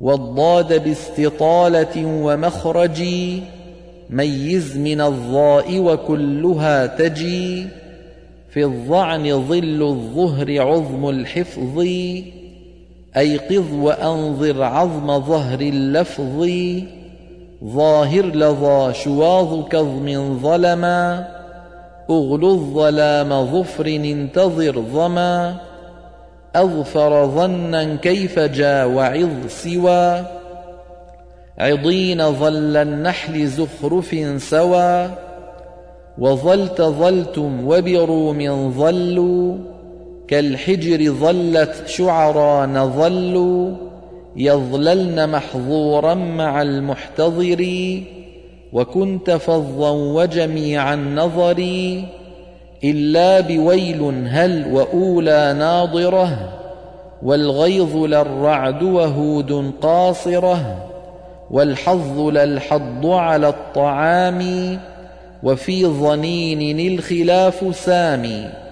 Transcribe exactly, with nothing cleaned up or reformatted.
والضاد باستطالة ومخرج ميز من الضاء وكلها تجي في الظعن ظل الظهر عظم الحفظ أيقظ وأنظر عظم ظهر اللفظ ظاهر لظى شواظ كظم ظلما أغلظ ظلام ظفر انتظر ظما أظفر ظنا كيف جا وعظ سوى عضين ظل النحل زخرف سوى وظلت ظلتم وبروم ظلوا كالحجر ظلت شعران ظلوا يظللن محظورا مع المحتضر وكنت فظا وجميع النظر إلا بويل هل وأولى ناظرة والغيظ للرعد وهود قاصرة والحظ للحض على الطعام وفي ظنين الخلاف سامي